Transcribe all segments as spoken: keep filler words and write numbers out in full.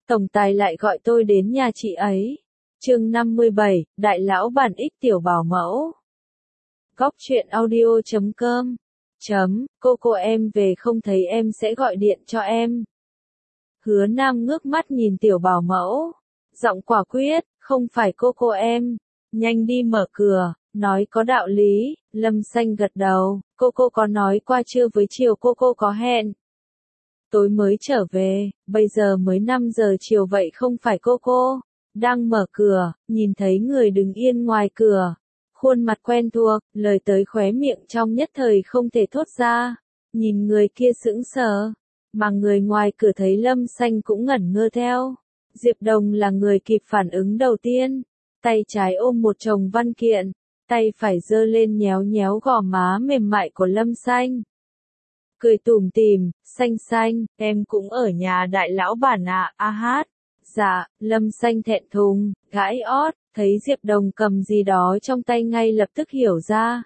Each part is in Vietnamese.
tổng tài lại gọi tôi đến nhà chị ấy. Chương năm mươi bảy, Đại lão bản ích tiểu bảo mẫu. Góc truyện audio chấm com. Chấm, cô cô em về không thấy em sẽ gọi điện cho em. Hứa Nam ngước mắt nhìn tiểu bảo mẫu. Giọng quả quyết, không phải cô cô em. Nhanh đi mở cửa, nói có đạo lý. Lâm Xanh gật đầu, cô cô có nói qua trưa với chiều cô cô có hẹn. Tối mới trở về, bây giờ mới năm giờ chiều vậy không phải cô cô. Đang mở cửa, nhìn thấy người đứng yên ngoài cửa. Khuôn mặt quen thuộc, lời tới khóe miệng trong nhất thời không thể thốt ra. Nhìn người kia sững sờ, mà người ngoài cửa thấy Lâm Xanh cũng ngẩn ngơ theo. Diệp Đồng là người kịp phản ứng đầu tiên. Tay trái ôm một chồng văn kiện, tay phải giơ lên nhéo nhéo gò má mềm mại của Lâm Xanh. Cười tủm tỉm, Xanh Xanh, em cũng ở nhà đại lão bản ạ, à, a hát. Dạ, Lâm Xanh thẹn thùng, gãi ót, thấy Diệp Đồng cầm gì đó trong tay ngay lập tức hiểu ra.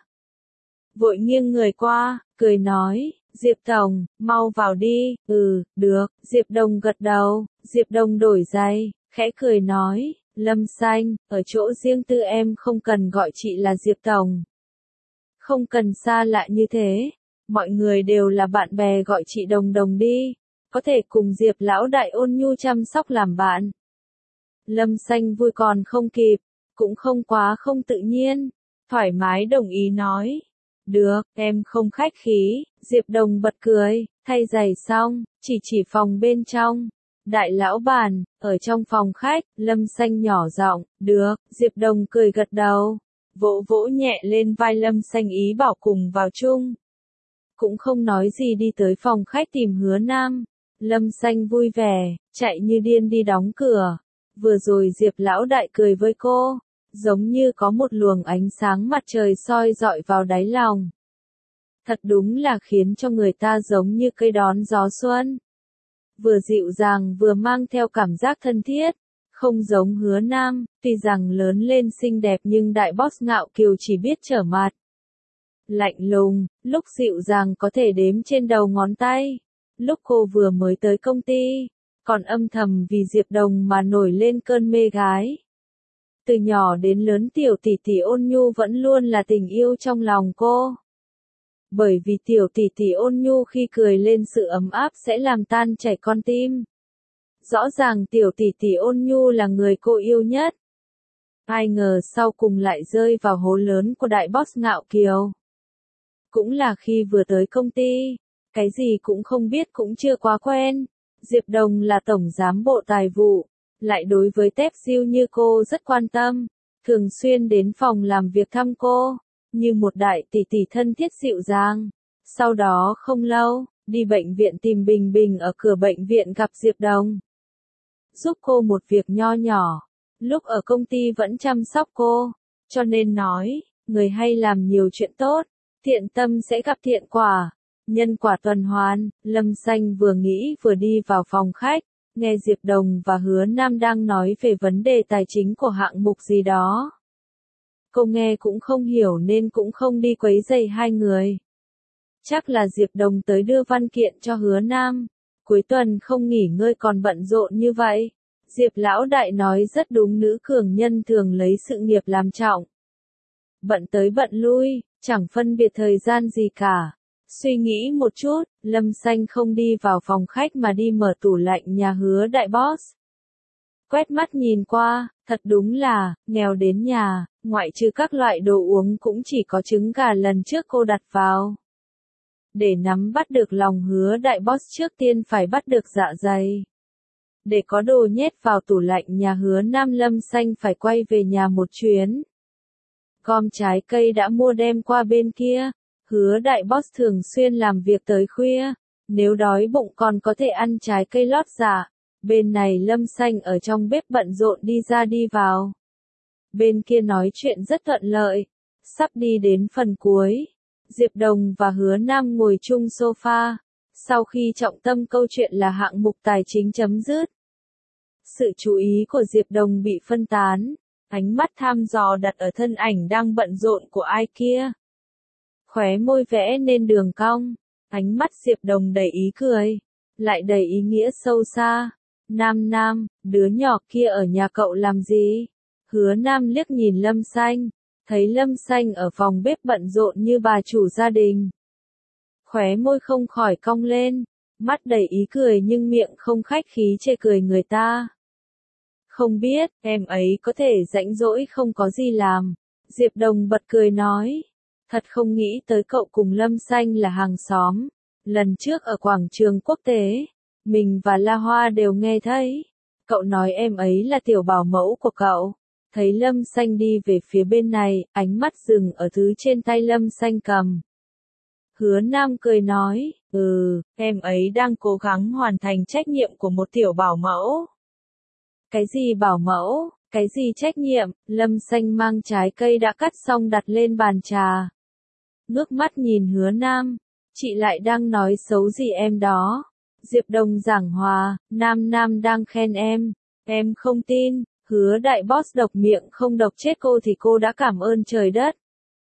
Vội nghiêng người qua, cười nói, Diệp Tổng, mau vào đi, ừ, được, Diệp Đồng gật đầu, Diệp Đồng đổi giày, khẽ cười nói, Lâm Xanh, ở chỗ riêng tư em không cần gọi chị là Diệp Tổng. Không cần xa lạ như thế, mọi người đều là bạn bè gọi chị Đồng Đồng đi. Có thể cùng Diệp lão đại ôn nhu chăm sóc làm bạn. Lâm Xanh vui còn không kịp, cũng không quá không tự nhiên, thoải mái đồng ý nói. Được, em không khách khí, Diệp Đồng bật cười, thay giày xong, chỉ chỉ phòng bên trong. Đại lão bản, ở trong phòng khách, Lâm Xanh nhỏ giọng, được, Diệp Đồng cười gật đầu, vỗ vỗ nhẹ lên vai Lâm Xanh ý bảo cùng vào chung. Cũng không nói gì đi tới phòng khách tìm Hứa Nam. Lâm Xanh vui vẻ, chạy như điên đi đóng cửa. Vừa rồi Diệp lão đại cười với cô, giống như có một luồng ánh sáng mặt trời soi dọi vào đáy lòng. Thật đúng là khiến cho người ta giống như cây đón gió xuân. Vừa dịu dàng vừa mang theo cảm giác thân thiết, không giống Hứa Nam, tuy rằng lớn lên xinh đẹp nhưng đại boss ngạo kiều chỉ biết trở mặt. Lạnh lùng, lúc dịu dàng có thể đếm trên đầu ngón tay. Lúc cô vừa mới tới công ty, còn âm thầm vì Diệp Đồng mà nổi lên cơn mê gái. Từ nhỏ đến lớn tiểu tỷ tỷ ôn nhu vẫn luôn là tình yêu trong lòng cô. Bởi vì tiểu tỷ tỷ ôn nhu khi cười lên sự ấm áp sẽ làm tan chảy con tim. Rõ ràng tiểu tỷ tỷ ôn nhu là người cô yêu nhất. Ai ngờ sau cùng lại rơi vào hố lớn của đại boss ngạo kiều. Cũng là khi vừa tới công ty. Cái gì cũng không biết cũng chưa quá quen. Diệp Đồng là tổng giám bộ tài vụ, lại đối với Tép Diêu như cô rất quan tâm, thường xuyên đến phòng làm việc thăm cô, như một đại tỷ tỷ thân thiết dịu dàng. Sau đó không lâu, đi bệnh viện tìm Bình Bình ở cửa bệnh viện gặp Diệp Đồng. Giúp cô một việc nho nhỏ, lúc ở công ty vẫn chăm sóc cô, cho nên nói, người hay làm nhiều chuyện tốt, thiện tâm sẽ gặp thiện quả. Nhân quả tuần hoàn, Lâm Xanh vừa nghĩ vừa đi vào phòng khách, nghe Diệp Đồng và Hứa Nam đang nói về vấn đề tài chính của hạng mục gì đó. Cô nghe cũng không hiểu nên cũng không đi quấy rầy hai người. Chắc là Diệp Đồng tới đưa văn kiện cho Hứa Nam, cuối tuần không nghỉ ngơi còn bận rộn như vậy. Diệp lão đại nói rất đúng, nữ cường nhân thường lấy sự nghiệp làm trọng. Bận tới bận lui, chẳng phân biệt thời gian gì cả. Suy nghĩ một chút, Lâm Xanh không đi vào phòng khách mà đi mở tủ lạnh nhà Hứa đại boss. Quét mắt nhìn qua, thật đúng là, nghèo đến nhà, ngoại trừ các loại đồ uống cũng chỉ có trứng gà lần trước cô đặt vào. Để nắm bắt được lòng Hứa đại boss trước tiên phải bắt được dạ dày. Để có đồ nhét vào tủ lạnh nhà Hứa Nam, Lâm Xanh phải quay về nhà một chuyến. Gom trái cây đã mua đem qua bên kia. Hứa đại boss thường xuyên làm việc tới khuya, nếu đói bụng còn có thể ăn trái cây lót dạ. Bên này Lâm Xanh ở trong bếp bận rộn đi ra đi vào. Bên kia nói chuyện rất thuận lợi, sắp đi đến phần cuối. Diệp Đồng và Hứa Nam ngồi chung sofa, sau khi trọng tâm câu chuyện là hạng mục tài chính chấm dứt. Sự chú ý của Diệp Đồng bị phân tán, ánh mắt thăm dò đặt ở thân ảnh đang bận rộn của ai kia. Khóe môi vẽ nên đường cong, ánh mắt Diệp Đồng đầy ý cười, lại đầy ý nghĩa sâu xa. Nam Nam, đứa nhỏ kia ở nhà cậu làm gì? Hứa Nam liếc nhìn Lâm Xanh, thấy Lâm Xanh ở phòng bếp bận rộn như bà chủ gia đình. Khóe môi không khỏi cong lên, mắt đầy ý cười nhưng miệng không khách khí chê cười người ta. Không biết, em ấy có thể rảnh rỗi không có gì làm. Diệp Đồng bật cười nói. Thật không nghĩ tới cậu cùng Lâm Xanh là hàng xóm. Lần trước ở quảng trường quốc tế, mình và La Hoa đều nghe thấy. Cậu nói em ấy là tiểu bảo mẫu của cậu. Thấy Lâm Xanh đi về phía bên này, ánh mắt dừng ở thứ trên tay Lâm Xanh cầm. Hứa Nam cười nói, ừ, em ấy đang cố gắng hoàn thành trách nhiệm của một tiểu bảo mẫu. Cái gì bảo mẫu, cái gì trách nhiệm? Lâm Xanh mang trái cây đã cắt xong đặt lên bàn trà. Ngước mắt nhìn Hứa Nam, chị lại đang nói xấu gì em đó. Diệp Đồng giảng hòa, Nam Nam đang khen em, em không tin. Hứa đại boss độc miệng không độc chết cô thì cô đã cảm ơn trời đất.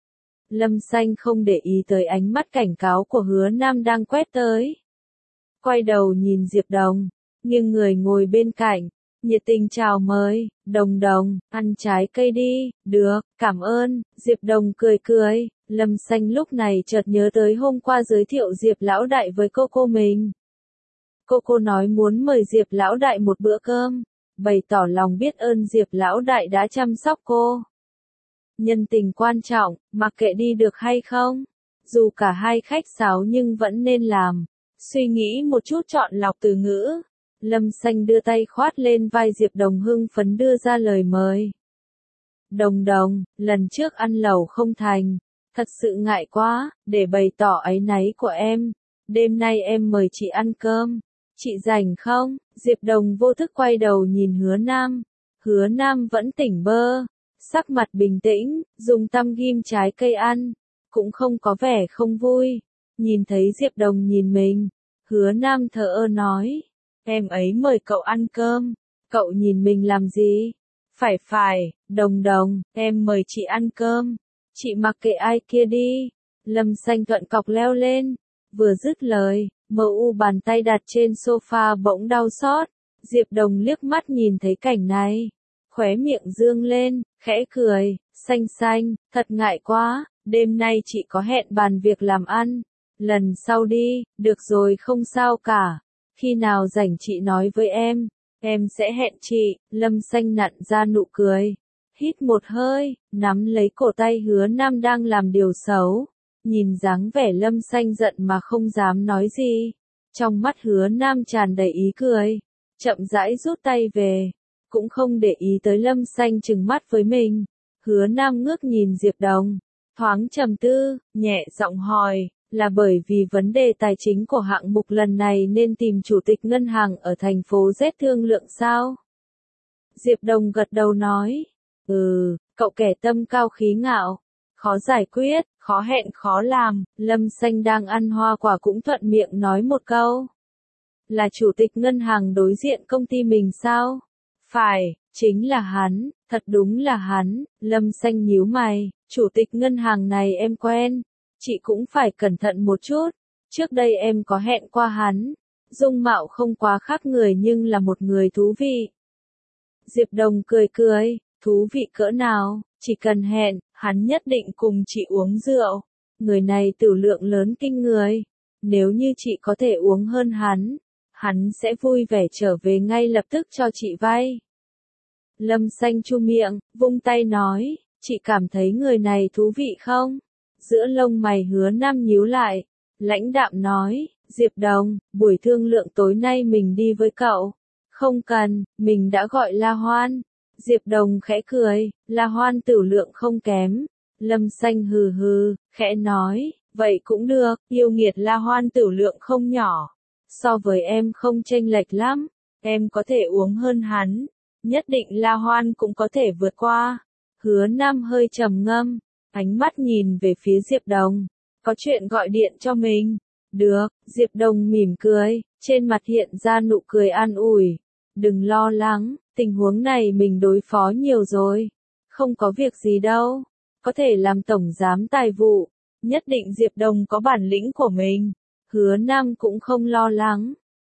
Lâm Xanh không để ý tới ánh mắt cảnh cáo của Hứa Nam đang quét tới. Quay đầu nhìn Diệp Đồng, nhưng người ngồi bên cạnh, nhiệt tình chào mời, Đồng Đồng, ăn trái cây đi, được, cảm ơn, Diệp Đồng cười cười. Lâm Xanh lúc này chợt nhớ tới hôm qua giới thiệu Diệp Lão Đại với cô cô mình. Cô cô nói muốn mời Diệp Lão Đại một bữa cơm, bày tỏ lòng biết ơn Diệp Lão Đại đã chăm sóc cô. Nhân tình quan trọng, mặc kệ đi được hay không. Dù cả hai khách sáo nhưng vẫn nên làm. Suy nghĩ một chút chọn lọc từ ngữ. Lâm Xanh đưa tay khoát lên vai Diệp Đồng hưng phấn đưa ra lời mời. Đồng Đồng, lần trước ăn lẩu không thành. Thật sự ngại quá, để bày tỏ áy náy của em. Đêm nay em mời chị ăn cơm. Chị rảnh không? Diệp Đồng vô thức quay đầu nhìn Hứa Nam. Hứa Nam vẫn tỉnh bơ. Sắc mặt bình tĩnh, dùng tăm ghim trái cây ăn, cũng không có vẻ không vui. Nhìn thấy Diệp Đồng nhìn mình, Hứa Nam thờ ơ nói, em ấy mời cậu ăn cơm, cậu nhìn mình làm gì? Phải phải, Đồng Đồng, em mời chị ăn cơm, chị mặc kệ ai kia đi. Lâm Xanh thuận cọc leo lên, vừa dứt lời, mờ u bàn tay đặt trên sofa bỗng đau xót. Diệp Đồng liếc mắt nhìn thấy cảnh này, khóe miệng dương lên, khẽ cười, Xanh Xanh, thật ngại quá, đêm nay chị có hẹn bàn việc làm ăn, lần sau đi, được rồi không sao cả, khi nào rảnh chị nói với em, em sẽ hẹn chị. Lâm Xanh nặn ra nụ cười, hít một hơi, nắm lấy cổ tay Hứa Nam đang làm điều xấu, nhìn dáng vẻ Lâm Xanh giận mà không dám nói gì, trong mắt Hứa Nam tràn đầy ý cười, chậm rãi rút tay về. Cũng không để ý tới Lâm Xanh trừng mắt với mình. Hứa Nam ngước nhìn Diệp Đồng, thoáng trầm tư, nhẹ giọng hỏi, là bởi vì vấn đề tài chính của hạng mục lần này nên tìm chủ tịch ngân hàng ở thành phố Z thương lượng sao? Diệp Đồng gật đầu nói, ừ, cậu kẻ tâm cao khí ngạo, khó giải quyết, khó hẹn khó làm. Lâm Xanh đang ăn hoa quả cũng thuận miệng nói một câu. Là chủ tịch ngân hàng đối diện công ty mình sao? Phải, chính là hắn, thật đúng là hắn. Lâm Xanh nhíu mày, chủ tịch ngân hàng này em quen, chị cũng phải cẩn thận một chút, trước đây em có hẹn qua hắn, dung mạo không quá khác người nhưng là một người thú vị. Diệp Đồng cười cười, thú vị cỡ nào, chỉ cần hẹn, hắn nhất định cùng chị uống rượu, người này tửu lượng lớn kinh người, nếu như chị có thể uống hơn hắn, hắn sẽ vui vẻ trở về ngay lập tức cho chị vay. Lâm Xanh chu miệng, vung tay nói, chị cảm thấy người này thú vị không? Giữa lông mày Hứa Nam nhíu lại, lãnh đạm nói, Diệp Đồng, buổi thương lượng tối nay mình đi với cậu. Không cần, mình đã gọi La Hoan. Diệp Đồng khẽ cười, La Hoan tửu lượng không kém. Lâm Xanh hừ hừ, khẽ nói, vậy cũng được, yêu nghiệt La Hoan tửu lượng không nhỏ. So với em không chênh lệch lắm, em có thể uống hơn hắn, nhất định La Hoan cũng có thể vượt qua. Hứa Nam hơi trầm ngâm, ánh mắt nhìn về phía Diệp Đồng, có chuyện gọi điện cho mình. Được, Diệp Đồng mỉm cười, trên mặt hiện ra nụ cười an ủi. Đừng lo lắng, tình huống này mình đối phó nhiều rồi. Không có việc gì đâu, có thể làm tổng giám tài vụ, nhất định Diệp Đồng có bản lĩnh của mình. Hứa Nam cũng không lo lắng,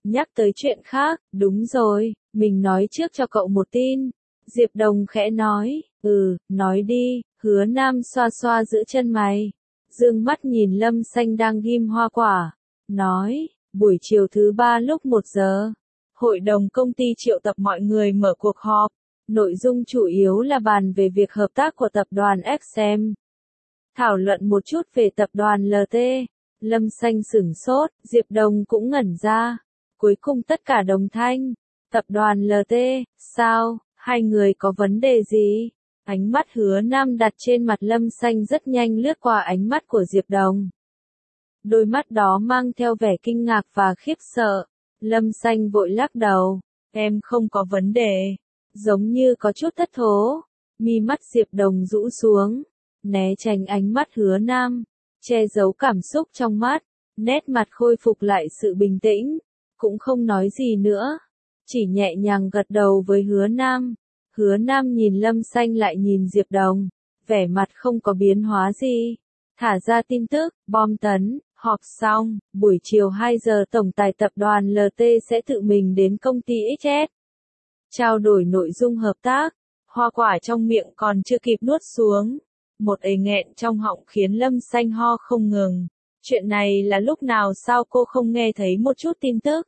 nhắc tới chuyện khác, đúng rồi, mình nói trước cho cậu một tin. Diệp Đồng khẽ nói, ừ, nói đi, Hứa Nam xoa xoa giữa chân mày. Dương mắt nhìn Lâm Xanh đang ghim hoa quả. Nói, buổi chiều thứ ba lúc một giờ. Hội đồng công ty triệu tập mọi người mở cuộc họp. Nội dung chủ yếu là bàn về việc hợp tác của tập đoàn ép em. Thảo luận một chút về tập đoàn lờ tê. Lâm Xanh sửng sốt, Diệp Đồng cũng ngẩn ra. Cuối cùng tất cả đồng thanh. Tập đoàn lờ tê, sao, hai người có vấn đề gì? Ánh mắt Hứa Nam đặt trên mặt Lâm Xanh rất nhanh lướt qua ánh mắt của Diệp Đồng. Đôi mắt đó mang theo vẻ kinh ngạc và khiếp sợ. Lâm Xanh vội lắc đầu. Em không có vấn đề. Giống như có chút thất thố. Mi mắt Diệp Đồng rũ xuống. Né tránh ánh mắt Hứa Nam. Che giấu cảm xúc trong mắt. Nét mặt khôi phục lại sự bình tĩnh. Cũng không nói gì nữa. Chỉ nhẹ nhàng gật đầu với Hứa Nam. Hứa Nam nhìn Lâm Xanh lại nhìn Diệp Đồng. Vẻ mặt không có biến hóa gì. Thả ra tin tức, bom tấn, họp xong, buổi chiều hai giờ tổng tài tập đoàn lờ tê sẽ tự mình đến công ty ích ét. Trao đổi nội dung hợp tác. Hoa quả trong miệng còn chưa kịp nuốt xuống. Một ề nghẹn trong họng khiến Lâm Xanh ho không ngừng. Chuyện này là lúc nào sao cô không nghe thấy một chút tin tức?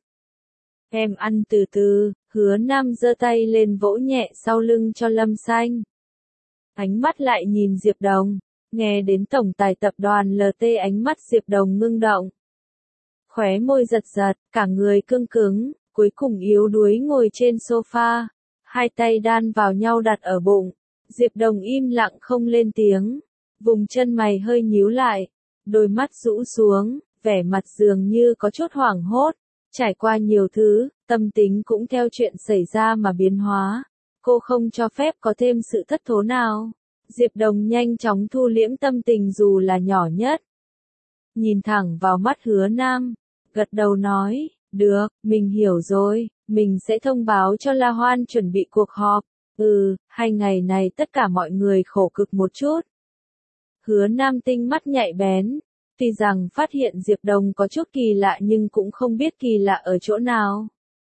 Em ăn từ từ, Hứa Nam giơ tay lên vỗ nhẹ sau lưng cho Lâm Xanh. Ánh mắt lại nhìn Diệp Đồng, nghe đến tổng tài tập đoàn lờ tê ánh mắt Diệp Đồng ngưng động. Khóe môi giật giật, cả người cương cứng, cuối cùng yếu đuối ngồi trên sofa, hai tay đan vào nhau đặt ở bụng. Diệp Đồng im lặng không lên tiếng, vùng chân mày hơi nhíu lại, đôi mắt rũ xuống, vẻ mặt dường như có chút hoảng hốt. Trải qua nhiều thứ, tâm tính cũng theo chuyện xảy ra mà biến hóa. Cô không cho phép có thêm sự thất thố nào. Diệp Đồng nhanh chóng thu liễm tâm tình dù là nhỏ nhất. Nhìn thẳng vào mắt Hứa Nam, gật đầu nói, được, mình hiểu rồi, mình sẽ thông báo cho La Hoan chuẩn bị cuộc họp. Ừ, hai ngày này tất cả mọi người khổ cực một chút. Hứa Nam tinh mắt nhạy bén. Tuy rằng phát hiện Diệp Đồng có chút kỳ lạ nhưng cũng không biết kỳ lạ ở chỗ nào.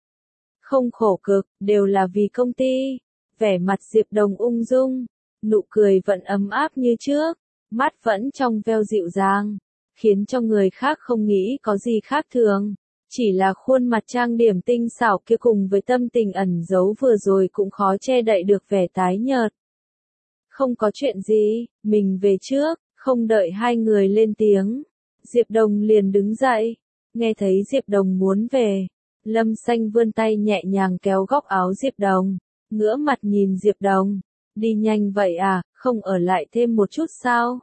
Không khổ cực, đều là vì công ty. Vẻ mặt Diệp Đồng ung dung, nụ cười vẫn ấm áp như trước, mắt vẫn trong veo dịu dàng, khiến cho người khác không nghĩ có gì khác thường. Chỉ là khuôn mặt trang điểm tinh xảo kia cùng với tâm tình ẩn giấu vừa rồi cũng khó che đậy được vẻ tái nhợt. Không có chuyện gì, mình về trước. Không đợi hai người lên tiếng, Diệp Đồng liền đứng dậy. Nghe thấy Diệp Đồng muốn về, Lâm Xanh vươn tay nhẹ nhàng kéo góc áo Diệp Đồng, ngửa mặt nhìn Diệp Đồng. Đi nhanh vậy à, không ở lại thêm một chút sao?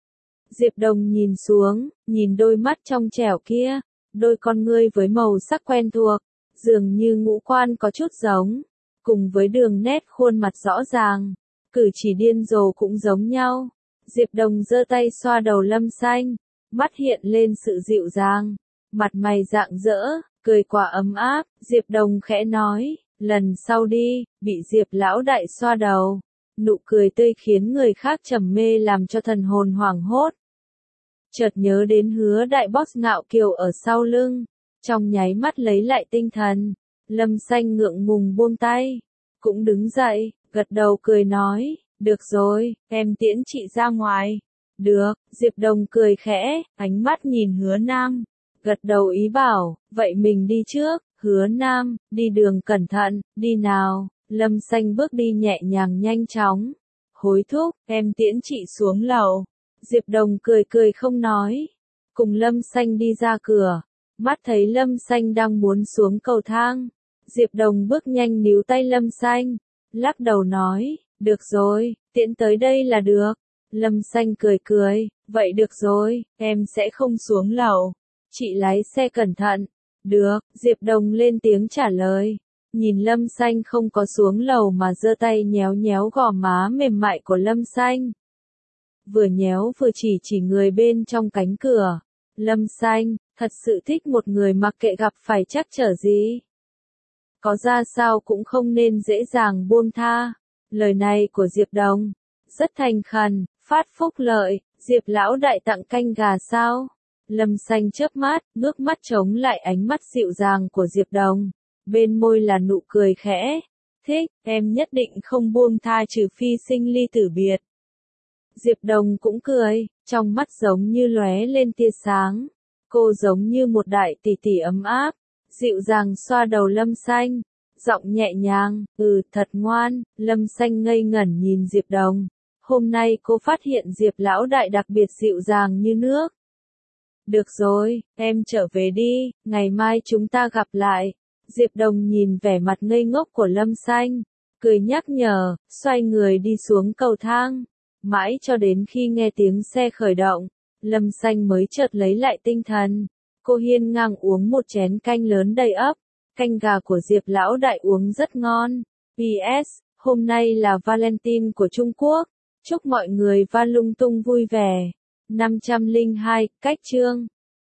Diệp Đồng nhìn xuống, nhìn đôi mắt trong trẻo kia, đôi con ngươi với màu sắc quen thuộc, dường như ngũ quan có chút giống, cùng với đường nét khuôn mặt rõ ràng, cử chỉ điên rồ cũng giống nhau. Diệp Đồng giơ tay xoa đầu Lâm Xanh, mắt hiện lên sự dịu dàng, mặt mày rạng rỡ, cười quả ấm áp. Diệp Đồng khẽ nói, lần sau đi, bị Diệp lão đại xoa đầu. Nụ cười tươi khiến người khác trầm mê làm cho thần hồn hoảng hốt. Chợt nhớ đến Hứa đại boss ngạo kiều ở sau lưng, trong nháy mắt lấy lại tinh thần. Lâm Xanh ngượng ngùng buông tay, cũng đứng dậy, gật đầu cười nói. Được rồi, em tiễn chị ra ngoài. Được, Diệp Đồng cười khẽ, ánh mắt nhìn Hứa Nam. Gật đầu ý bảo, vậy mình đi trước. Hứa Nam, đi đường cẩn thận, đi nào. Lâm Xanh bước đi nhẹ nhàng nhanh chóng. Hối thúc, em tiễn chị xuống lầu. Diệp Đồng cười cười không nói. Cùng Lâm Xanh đi ra cửa. Mắt thấy Lâm Xanh đang muốn xuống cầu thang. Diệp Đồng bước nhanh níu tay Lâm Xanh. Lắc đầu nói. Được rồi, tiễn tới đây là được. Lâm Xanh cười cười, vậy được rồi, em sẽ không xuống lầu. Chị lái xe cẩn thận. Được, Diệp Đồng lên tiếng trả lời. Nhìn Lâm Xanh không có xuống lầu mà giơ tay nhéo nhéo gò má mềm mại của Lâm Xanh. Vừa nhéo vừa chỉ chỉ người bên trong cánh cửa. Lâm Xanh, thật sự thích một người mặc kệ gặp phải trắc trở gì. Có ra sao cũng không nên dễ dàng buông tha. Lời này của Diệp Đồng, rất thành khẩn, phát phúc lợi. Diệp lão đại tặng canh gà sao? Lâm Xanh chớp mắt, ngước mắt chống lại ánh mắt dịu dàng của Diệp Đồng. Bên môi là nụ cười khẽ. Thích, em nhất định không buông tha trừ phi sinh ly tử biệt. Diệp Đồng cũng cười, trong mắt giống như lóe lên tia sáng. Cô giống như một đại tỷ tỷ ấm áp, dịu dàng xoa đầu Lâm Xanh, giọng nhẹ nhàng, ừ, thật ngoan. Lâm Xanh ngây ngẩn nhìn Diệp Đồng. Hôm nay cô phát hiện Diệp lão đại đặc biệt dịu dàng như nước. Được rồi, em trở về đi, ngày mai chúng ta gặp lại. Diệp Đồng nhìn vẻ mặt ngây ngốc của Lâm Xanh, cười nhắc nhở, xoay người đi xuống cầu thang. Mãi cho đến khi nghe tiếng xe khởi động, Lâm Xanh mới chợt lấy lại tinh thần. Cô hiên ngang uống một chén canh lớn đầy ắp, canh gà của Diệp lão đại uống rất ngon. pê ét, hôm nay là Valentine của Trung Quốc. Chúc mọi người va lung tung vui vẻ. năm trăm lẻ hai, cách chương